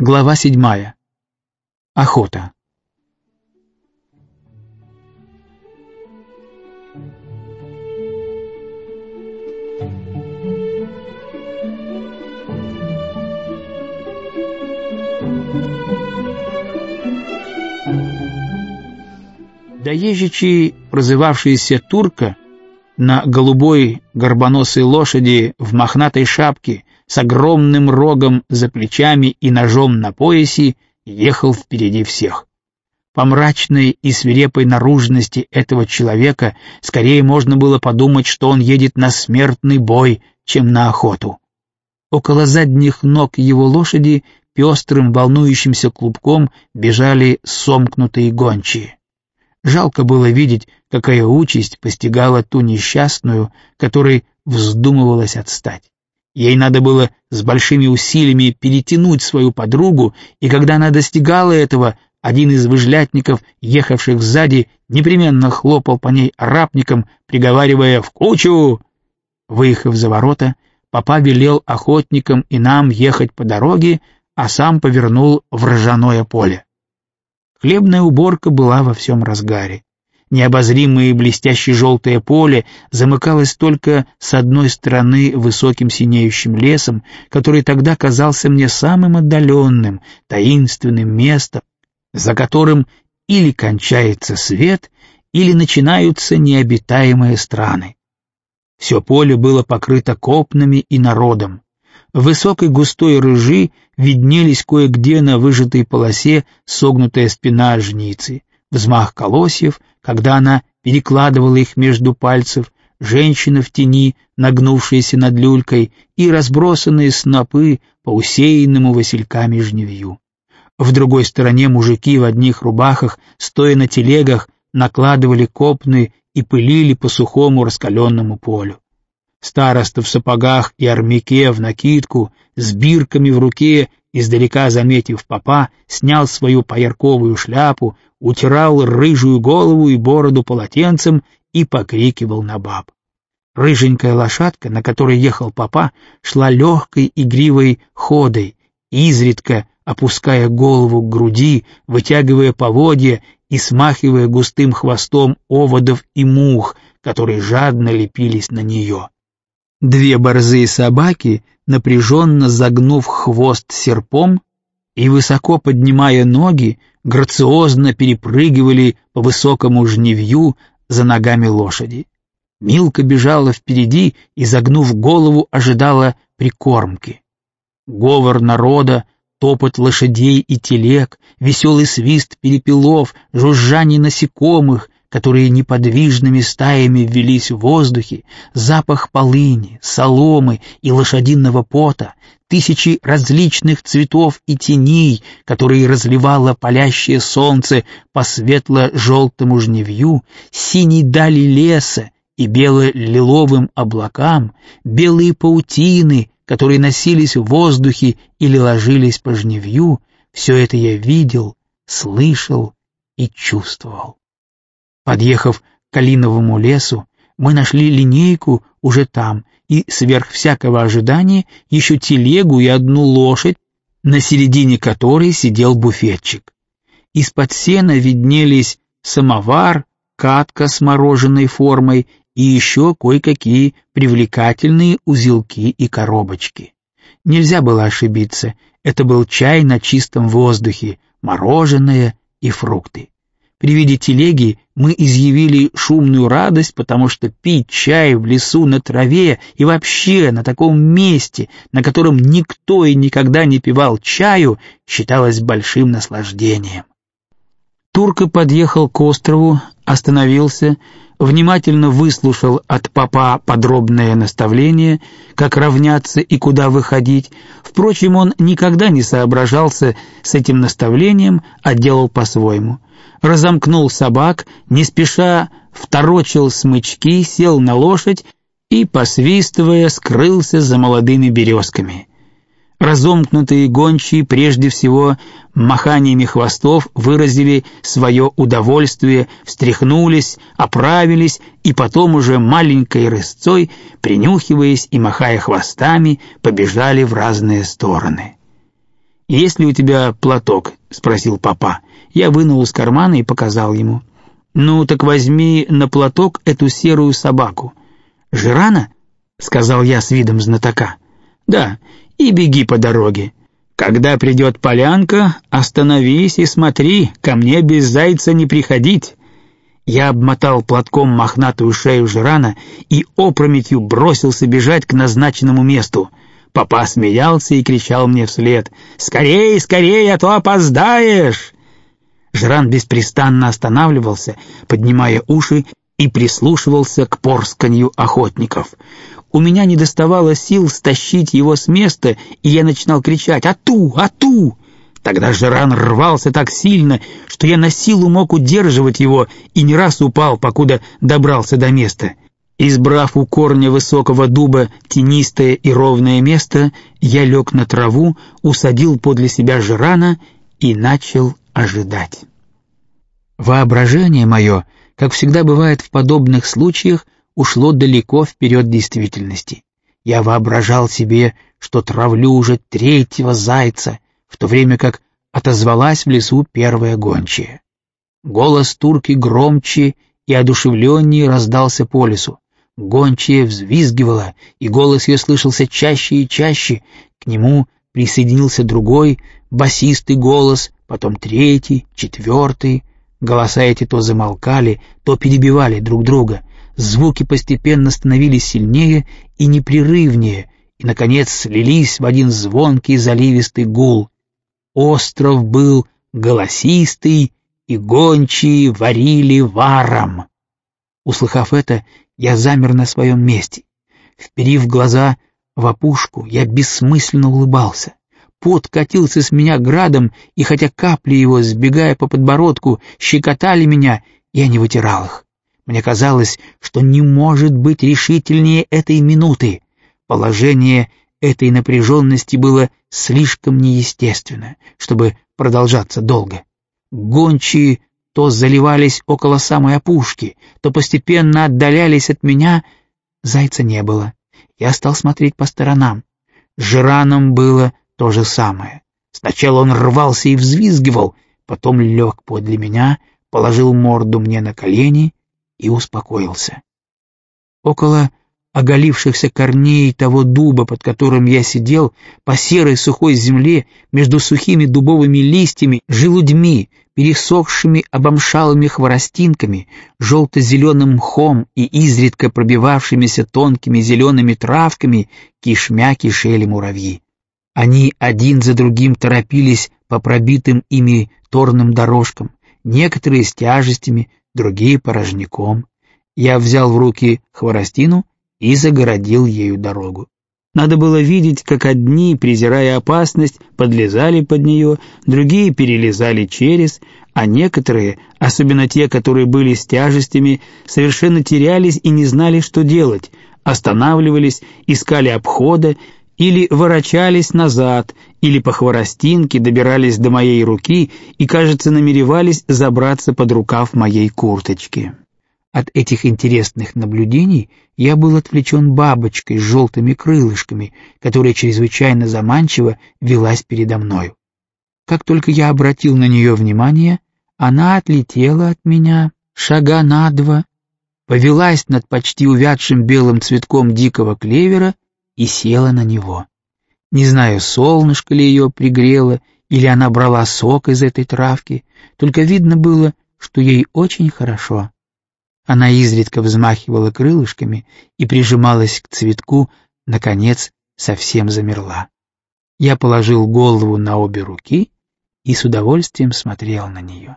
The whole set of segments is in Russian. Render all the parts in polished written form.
Глава 7. Охота. Доезжичий, прозывавшийся Турка, на голубой горбоносой лошади в мохнатой шапке с огромным рогом за плечами и ножом на поясе, ехал впереди всех. По мрачной и свирепой наружности этого человека скорее можно было подумать, что он едет на смертный бой, чем на охоту. Около задних ног его лошади пестрым волнующимся клубком бежали сомкнутые гончие. Жалко было видеть, какая участь постигала ту несчастную, которой вздумывалось отстать. Ей надо было с большими усилиями перетянуть свою подругу, и когда она достигала этого, один из выжлятников, ехавших сзади, непременно хлопал по ней арапником, приговаривая «в кучу!». Выехав за ворота, папа велел охотникам и нам ехать по дороге, а сам повернул в ржаное поле. Хлебная уборка была во всем разгаре. Необозримое и блестяще желтое поле замыкалось только с одной стороны высоким синеющим лесом, который тогда казался мне самым отдаленным, таинственным местом, за которым или кончается свет, или начинаются необитаемые страны. Все поле было покрыто копнами и народом. В высокой густой рыжи виднелись кое-где на выжатой полосе согнутая спина жницы, взмах колосьев, когда она перекладывала их между пальцев, женщина в тени, нагнувшаяся над люлькой, и разбросанные снопы по усеянному васильками жневью. В другой стороне мужики в одних рубахах, стоя на телегах, накладывали копны и пылили по сухому раскаленному полю. Староста в сапогах и армяке в накидку, с бирками в руке, издалека заметив попа, снял свою поярковую шляпу, утирал рыжую голову и бороду полотенцем и покрикивал на баб. Рыженькая лошадка, на которой ехал попа, шла легкой игривой ходой, изредка опуская голову к груди, вытягивая поводья и смахивая густым хвостом оводов и мух, которые жадно лепились на нее. Две борзые собаки, напряженно загнув хвост серпом и высоко поднимая ноги, грациозно перепрыгивали по высокому жневью за ногами лошади. Милка бежала впереди и, загнув голову, ожидала прикормки. Говор народа, топот лошадей и телег, веселый свист перепелов, жужжание насекомых, которые неподвижными стаями ввелись в воздухе, запах полыни, соломы и лошадиного пота, тысячи различных цветов и теней, которые разливало палящее солнце по светло-желтому жневью, синей дали леса и бело-лиловым облакам, белые паутины, которые носились в воздухе или ложились по жневью, все это я видел, слышал и чувствовал. Подъехав к калиновому лесу, мы нашли линейку уже там и, сверх всякого ожидания, еще телегу и одну лошадь, на середине которой сидел буфетчик. Из-под сена виднелись самовар, катка с мороженой формой и еще кое-какие привлекательные узелки и коробочки. Нельзя было ошибиться, это был чай на чистом воздухе, мороженое и фрукты. При виде телеги мы изъявили шумную радость, потому что пить чай в лесу на траве и вообще на таком месте, на котором никто и никогда не пивал чаю, считалось большим наслаждением. Турка подъехал к острову, остановился, внимательно выслушал от попа подробное наставление, как равняться и куда выходить. Впрочем, он никогда не соображался с этим наставлением, а делал по-своему. Разомкнул собак, не спеша второчил смычки, сел на лошадь и, посвистывая, скрылся за молодыми березками. Разомкнутые гончие прежде всего маханиями хвостов выразили свое удовольствие, встряхнулись, оправились и потом уже маленькой рысцой, принюхиваясь и махая хвостами, побежали в разные стороны. «Есть ли у тебя платок?» — спросил папа. Я вынул из кармана и показал ему. «Ну, так возьми на платок эту серую собаку». «Жирана?» — сказал я с видом знатока. «Да, и беги по дороге. Когда придет полянка, остановись и смотри, ко мне без зайца не приходить». Я обмотал платком мохнатую шею Жирана и опрометью бросился бежать к назначенному месту. Папа смеялся и кричал мне вслед: «Скорей, скорей, а то опоздаешь!» Жиран беспрестанно останавливался, поднимая уши, и прислушивался к порсканью охотников. У меня не доставало сил стащить его с места, и я начинал кричать: «Ату! Ату!» Тогда Жиран рвался так сильно, что я на силу мог удерживать его и не раз упал, покуда добрался до места. Избрав у корня высокого дуба тенистое и ровное место, я лег на траву, усадил подле себя Жирана и начал ожидать. Воображение мое, как всегда бывает в подобных случаях, ушло далеко вперед действительности. Я воображал себе, что травлю уже третьего зайца, в то время как отозвалась в лесу первая гончая. Голос турки громче и одушевленнее раздался по лесу. Гончая взвизгивала, и голос ее слышался чаще и чаще. К нему присоединился другой, басистый голос, потом третий, четвертый. Голоса эти то замолкали, то перебивали друг друга. Звуки постепенно становились сильнее и непрерывнее, и, наконец, слились в один звонкий заливистый гул. Остров был голосистый, и гончие варили варом. Услыхав это, я замер на своем месте. Вперив глаза в опушку, я бессмысленно улыбался. Пот катился с меня градом, и хотя капли его, сбегая по подбородку, щекотали меня, я не вытирал их. Мне казалось, что не может быть решительнее этой минуты. Положение этой напряженности было слишком неестественно, чтобы продолжаться долго. Гончие то заливались около самой опушки, то постепенно отдалялись от меня. Зайца не было. Я стал смотреть по сторонам. С Жираном было то же самое. Сначала он рвался и взвизгивал, потом лег подле меня, положил морду мне на колени и успокоился. Около оголившихся корней того дуба, под которым я сидел, по серой сухой земле, между сухими дубовыми листьями, желудьми, пересохшими обомшалыми хворостинками, желто-зеленым мхом и изредка пробивавшимися тонкими зелеными травками, кишмя кишели муравьи. Они один за другим торопились по пробитым ими торным дорожкам, некоторые с тяжестями, другие порожняком. Я взял в руки хворостину и загородил ею дорогу. Надо было видеть, как одни, презирая опасность, подлезали под нее, другие перелезали через, а некоторые, особенно те, которые были с тяжестями, совершенно терялись и не знали, что делать, останавливались, искали обхода, или ворочались назад, или по хворостинке добирались до моей руки и, кажется, намеревались забраться под рукав моей курточки. От этих интересных наблюдений я был отвлечен бабочкой с желтыми крылышками, которая чрезвычайно заманчиво велась передо мною. Как только я обратил на нее внимание, она отлетела от меня шага на два, повелась над почти увядшим белым цветком дикого клевера и села на него. Не знаю, солнышко ли ее пригрело, или она брала сок из этой травки, только видно было, что ей очень хорошо. Она изредка взмахивала крылышками и прижималась к цветку, наконец совсем замерла. Я положил голову на обе руки и с удовольствием смотрел на нее.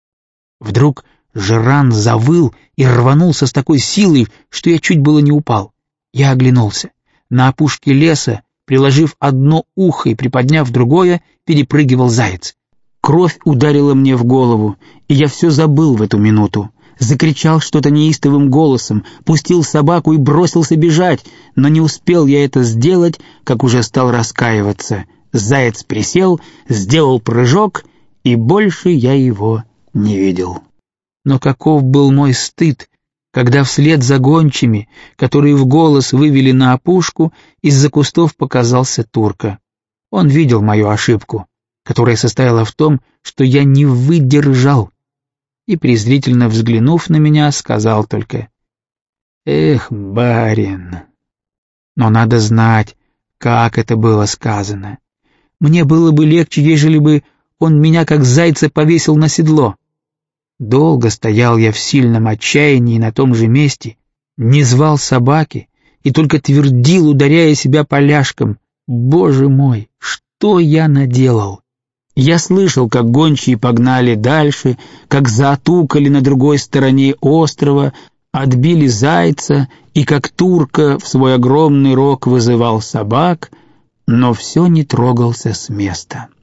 Вдруг Жиран завыл и рванулся с такой силой, что я чуть было не упал. Я оглянулся. На опушке леса, приложив одно ухо и приподняв другое, перепрыгивал заяц. Кровь ударила мне в голову, и я все забыл в эту минуту. Закричал что-то неистовым голосом, пустил собаку и бросился бежать, но не успел я это сделать, как уже стал раскаиваться. Заяц присел, сделал прыжок, и больше я его не видел. Но каков был мой стыд, когда вслед за гончими, которые в голос вывели на опушку, из-за кустов показался Турка. Он видел мою ошибку. которая состояла в том, что я не выдержал, и, презрительно взглянув на меня, сказал только: «Эх, барин!» Но надо знать, как это было сказано. Мне было бы легче, ежели бы он меня как зайца повесил на седло. Долго стоял я в сильном отчаянии на том же месте, не звал собаки и только твердил, ударяя себя поляшком: «Боже мой, что я наделал!» Я слышал, как гончие погнали дальше, как заотукали на другой стороне острова, отбили зайца, и как турка в свой огромный рог вызывал собак, но все не трогался с места.